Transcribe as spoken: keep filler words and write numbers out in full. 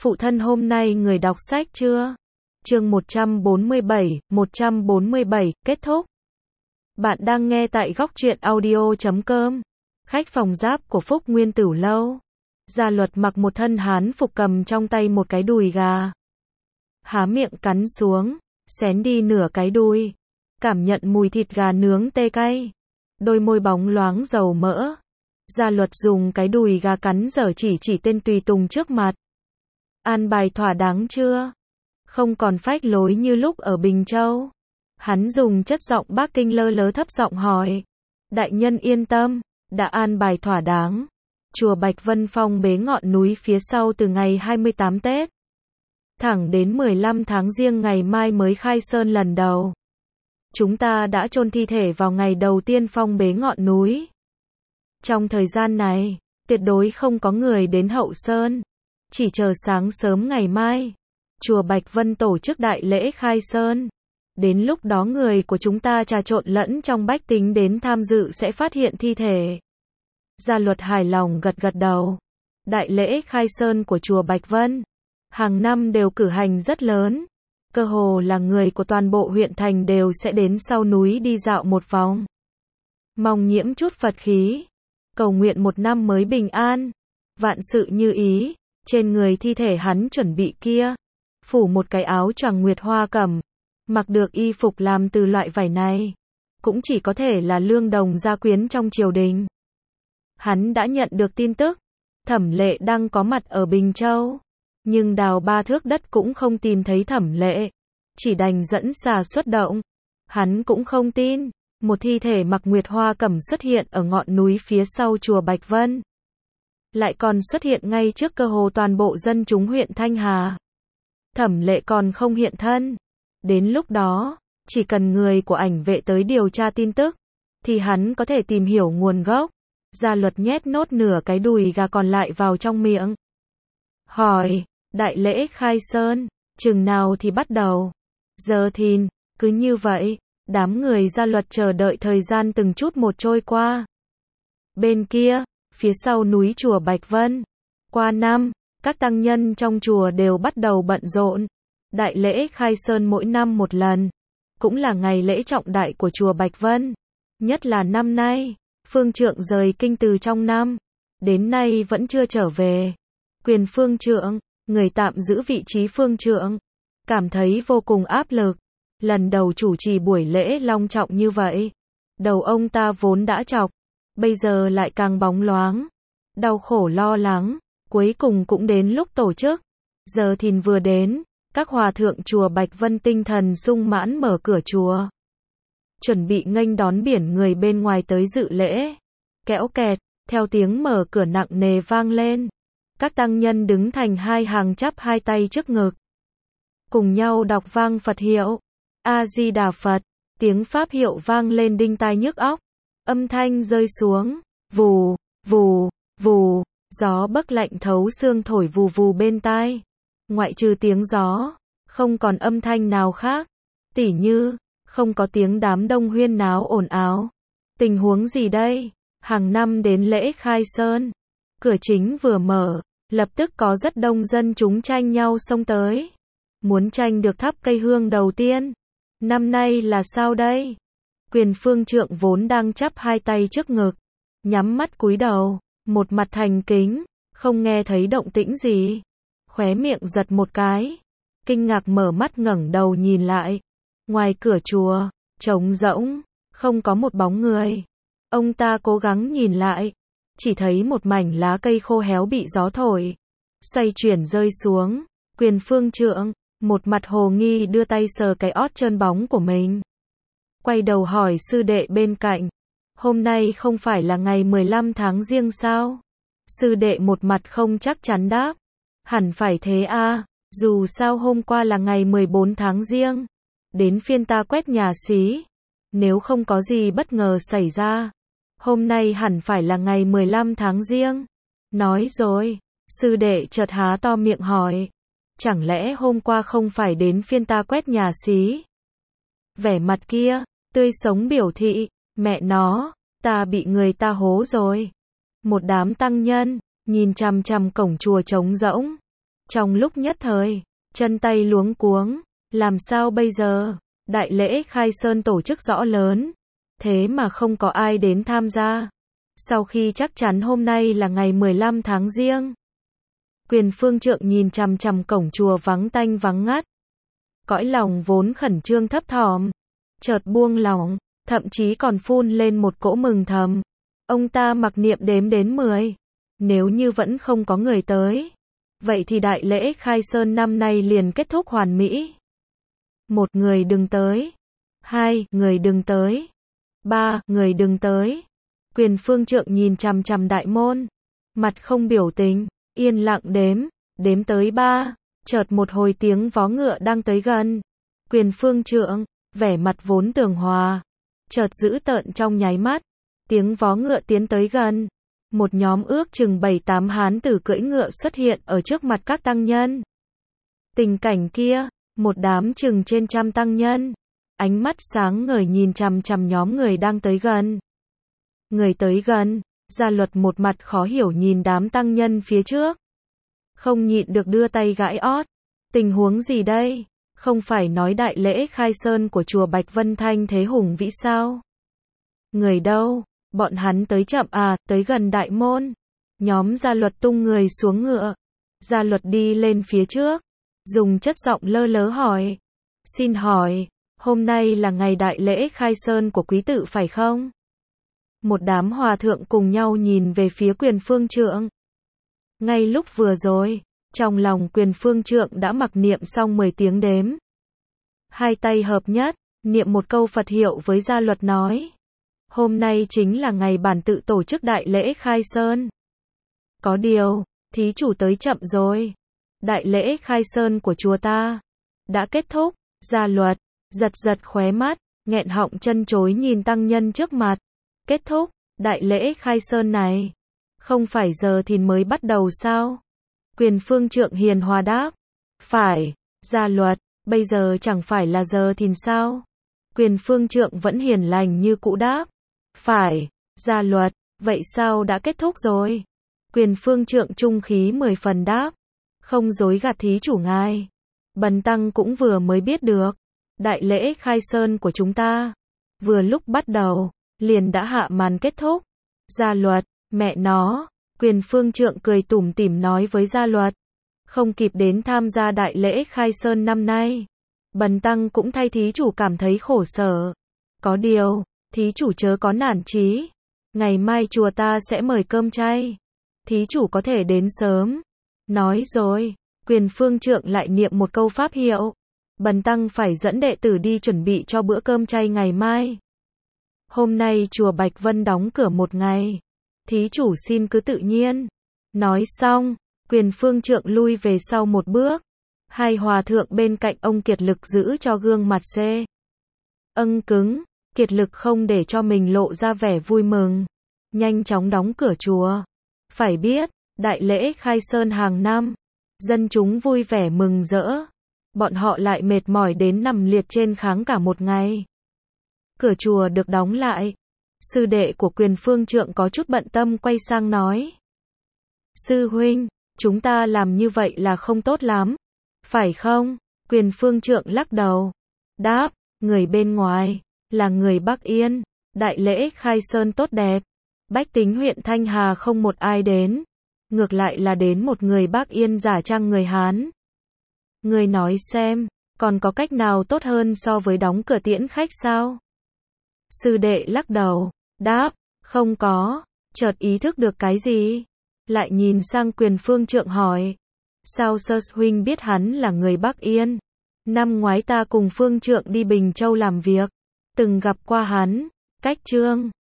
Phụ thân hôm nay người đọc sách chưa? Chương một trăm bốn mươi bảy, một trăm bốn mươi bảy, kết thúc. Bạn đang nghe tại góc truyện audio chấm com. Khách phòng giáp của Phúc Nguyên Tửu lâu. Gia Luật mặc một thân hán phục cầm trong tay một cái đùi gà. Há miệng cắn xuống, xén đi nửa cái đùi. Cảm nhận mùi thịt gà nướng tê cay. Đôi môi bóng loáng dầu mỡ. Gia Luật dùng cái đùi gà cắn dở chỉ chỉ tên tùy tùng trước mặt. An bài thỏa đáng chưa? Không còn phách lối như lúc ở Bình Châu. Hắn dùng chất giọng Bắc Kinh lơ lớ thấp giọng hỏi. Đại nhân yên tâm, đã an bài thỏa đáng. Chùa Bạch Vân phong bế ngọn núi phía sau từ ngày hai mươi tám Tết. Thẳng đến mười lăm tháng Giêng ngày mai mới khai sơn lần đầu. Chúng ta đã chôn thi thể vào ngày đầu tiên phong bế ngọn núi. Trong thời gian này, tuyệt đối không có người đến Hậu Sơn. Chỉ chờ sáng sớm ngày mai, chùa Bạch Vân tổ chức đại lễ khai sơn. Đến lúc đó người của chúng ta trà trộn lẫn trong bách tính đến tham dự sẽ phát hiện thi thể. Gia Luật hài lòng gật gật đầu. Đại lễ khai sơn của chùa Bạch Vân, hàng năm đều cử hành rất lớn. Cơ hồ là người của toàn bộ huyện thành đều sẽ đến sau núi đi dạo một vòng. Mong nhiễm chút Phật khí. Cầu nguyện một năm mới bình an. Vạn sự như ý. Trên người thi thể hắn chuẩn bị kia, phủ một cái áo choàng nguyệt hoa cẩm, mặc được y phục làm từ loại vải này, cũng chỉ có thể là lương đồng gia quyến trong triều đình. Hắn đã nhận được tin tức, Thẩm Lệ đang có mặt ở Bình Châu, nhưng đào ba thước đất cũng không tìm thấy Thẩm Lệ, chỉ đành dẫn xà xuất động. Hắn cũng không tin, một thi thể mặc nguyệt hoa cẩm xuất hiện ở ngọn núi phía sau chùa Bạch Vân. Lại còn xuất hiện ngay trước cơ hồ toàn bộ dân chúng huyện Thanh Hà. Thẩm Lệ còn không hiện thân. Đến lúc đó, chỉ cần người của ảnh vệ tới điều tra tin tức, thì hắn có thể tìm hiểu nguồn gốc. Gia Luật nhét nốt nửa cái đùi gà còn lại vào trong miệng. Hỏi, đại lễ khai sơn, chừng nào thì bắt đầu? Giờ thìn, cứ như vậy, đám người Gia Luật chờ đợi thời gian từng chút một trôi qua. Bên kia, phía sau núi chùa Bạch Vân, qua năm, các tăng nhân trong chùa đều bắt đầu bận rộn. Đại lễ khai sơn mỗi năm một lần, cũng là ngày lễ trọng đại của chùa Bạch Vân. Nhất là năm nay, phương trượng rời kinh từ trong năm, đến nay vẫn chưa trở về. Quyền phương trượng, người tạm giữ vị trí phương trượng, cảm thấy vô cùng áp lực. Lần đầu chủ trì buổi lễ long trọng như vậy, đầu ông ta vốn đã trọc, bây giờ lại càng bóng loáng, đau khổ lo lắng, cuối cùng cũng đến lúc tổ chức. Giờ thìn vừa đến, các hòa thượng chùa Bạch Vân tinh thần sung mãn mở cửa chùa, chuẩn bị nghênh đón biển người bên ngoài tới dự lễ. Kéo kẹt, theo tiếng mở cửa nặng nề vang lên, các tăng nhân đứng thành hai hàng chắp hai tay trước ngực, cùng nhau đọc vang Phật hiệu. A Di Đà Phật, tiếng pháp hiệu vang lên đinh tai nhức óc. Âm thanh rơi xuống, vù, vù, vù, gió bấc lạnh thấu xương thổi vù vù bên tai. Ngoại trừ tiếng gió, không còn âm thanh nào khác. Tỉ như, không có tiếng đám đông huyên náo ồn ào. Tình huống gì đây? Hàng năm đến lễ khai sơn, cửa chính vừa mở, lập tức có rất đông dân chúng tranh nhau xông tới. Muốn tranh được thắp cây hương đầu tiên. Năm nay là sao đây? Quyền phương trượng vốn đang chắp hai tay trước ngực, nhắm mắt cúi đầu, một mặt thành kính, không nghe thấy động tĩnh gì. Khóe miệng giật một cái, kinh ngạc mở mắt ngẩng đầu nhìn lại. Ngoài cửa chùa, trống rỗng, không có một bóng người. Ông ta cố gắng nhìn lại, chỉ thấy một mảnh lá cây khô héo bị gió thổi, xoay chuyển rơi xuống. Quyền phương trượng, một mặt hồ nghi đưa tay sờ cái ót trơn bóng của mình. Quay đầu hỏi sư đệ bên cạnh, hôm nay không phải là ngày mười lăm tháng Giêng sao? Sư đệ một mặt không chắc chắn đáp, hẳn phải thế a, dù sao hôm qua là ngày mười bốn tháng Giêng, đến phiên ta quét nhà xí, nếu không có gì bất ngờ xảy ra, hôm nay hẳn phải là ngày mười lăm tháng Giêng. Nói rồi, sư đệ chợt há to miệng hỏi, chẳng lẽ hôm qua không phải đến phiên ta quét nhà xí? Vẻ mặt kia, tươi sống biểu thị, mẹ nó, ta bị người ta hố rồi. Một đám tăng nhân, nhìn chằm chằm cổng chùa trống rỗng. Trong lúc nhất thời, chân tay luống cuống, làm sao bây giờ? Đại lễ khai sơn tổ chức rõ lớn, thế mà không có ai đến tham gia. Sau khi chắc chắn hôm nay là ngày mười lăm tháng Giêng, Quyền Phương Trượng nhìn chằm chằm cổng chùa vắng tanh vắng ngắt. Cõi lòng vốn khẩn trương thấp thỏm, chợt buông lỏng, thậm chí còn phun lên một cỗ mừng thầm. Ông ta mặc niệm đếm đến mười. Nếu như vẫn không có người tới, vậy thì đại lễ khai sơn năm nay liền kết thúc hoàn mỹ. Một người đừng tới. Hai người đừng tới. Ba người đừng tới. Quyền Phương Trượng nhìn chằm chằm đại môn, mặt không biểu tình, yên lặng đếm, đếm tới ba, chợt một hồi tiếng vó ngựa đang tới gần. Quyền Phương Trượng, vẻ mặt vốn tường hòa, chợt dữ tợn trong nháy mắt. Tiếng vó ngựa tiến tới gần, một nhóm ước chừng bảy tám hán tử cưỡi ngựa xuất hiện ở trước mặt các tăng nhân. Tình cảnh kia, một đám chừng trên trăm tăng nhân, ánh mắt sáng ngời nhìn chằm chằm nhóm người đang tới gần. Người tới gần, Gia Luật một mặt khó hiểu nhìn đám tăng nhân phía trước. Không nhịn được đưa tay gãi ót. Tình huống gì đây? Không phải nói đại lễ khai sơn của chùa Bạch Vân Thanh thế hùng vĩ sao? Người đâu? Bọn hắn tới chậm à, tới gần đại môn. Nhóm Gia Luật tung người xuống ngựa. Gia Luật đi lên phía trước, dùng chất giọng lơ lớ hỏi. Xin hỏi, hôm nay là ngày đại lễ khai sơn của quý tự phải không? Một đám hòa thượng cùng nhau nhìn về phía Quyền Phương Trượng. Ngay lúc vừa rồi, trong lòng Quyền Phương Trượng đã mặc niệm xong mười tiếng đếm. Hai tay hợp nhất, niệm một câu Phật hiệu với Gia Luật nói. Hôm nay chính là ngày bản tự tổ chức đại lễ khai sơn. Có điều, thí chủ tới chậm rồi. Đại lễ khai sơn của chùa ta đã kết thúc. Gia Luật giật giật khóe mắt, nghẹn họng chân chối nhìn tăng nhân trước mặt. Kết thúc, đại lễ khai sơn này, không phải giờ thì mới bắt đầu sao? Quyền Phương Trượng hiền hòa đáp. Phải, Gia Luật, bây giờ chẳng phải là giờ thì sao? Quyền Phương Trượng vẫn hiền lành như cũ đáp. Phải, Gia Luật, vậy sao đã kết thúc rồi? Quyền Phương Trượng trung khí mười phần đáp. Không dối gạt thí chủ ngài. Bần tăng cũng vừa mới biết được. Đại lễ khai sơn của chúng ta, vừa lúc bắt đầu, liền đã hạ màn kết thúc. Gia Luật, mẹ nó. Quyền Phương Trượng cười tủm tỉm nói với Gia Luật. Không kịp đến tham gia đại lễ khai sơn năm nay. Bần tăng cũng thay thí chủ cảm thấy khổ sở. Có điều, thí chủ chớ có nản chí. Ngày mai chùa ta sẽ mời cơm chay. Thí chủ có thể đến sớm. Nói rồi, Quyền Phương Trượng lại niệm một câu pháp hiệu. Bần tăng phải dẫn đệ tử đi chuẩn bị cho bữa cơm chay ngày mai. Hôm nay chùa Bạch Vân đóng cửa một ngày. Thí chủ xin cứ tự nhiên. Nói xong, Quyền Phương Trượng lui về sau một bước. Hai hòa thượng bên cạnh ông kiệt lực giữ cho gương mặt xê âng cứng. Kiệt lực không để cho mình lộ ra vẻ vui mừng. Nhanh chóng đóng cửa chùa. Phải biết, đại lễ khai sơn hàng năm, dân chúng vui vẻ mừng rỡ. Bọn họ lại mệt mỏi đến nằm liệt trên kháng cả một ngày. Cửa chùa được đóng lại. Sư đệ của Quyền Phương Trượng có chút bận tâm quay sang nói. Sư huynh, chúng ta làm như vậy là không tốt lắm. Phải không? Quyền Phương Trượng lắc đầu. Đáp, người bên ngoài, là người Bắc Yên. Đại lễ khai sơn tốt đẹp. Bách tính huyện Thanh Hà không một ai đến. Ngược lại là đến một người Bắc Yên giả trang người Hán. Người nói xem, còn có cách nào tốt hơn so với đóng cửa tiễn khách sao? Sư đệ lắc đầu, đáp, không có, chợt ý thức được cái gì? Lại nhìn sang Quyền Phương Trượng hỏi, sao Sơ huynh biết hắn là người Bắc Yên? Năm ngoái ta cùng Phương Trượng đi Bình Châu làm việc, từng gặp qua hắn, cách chương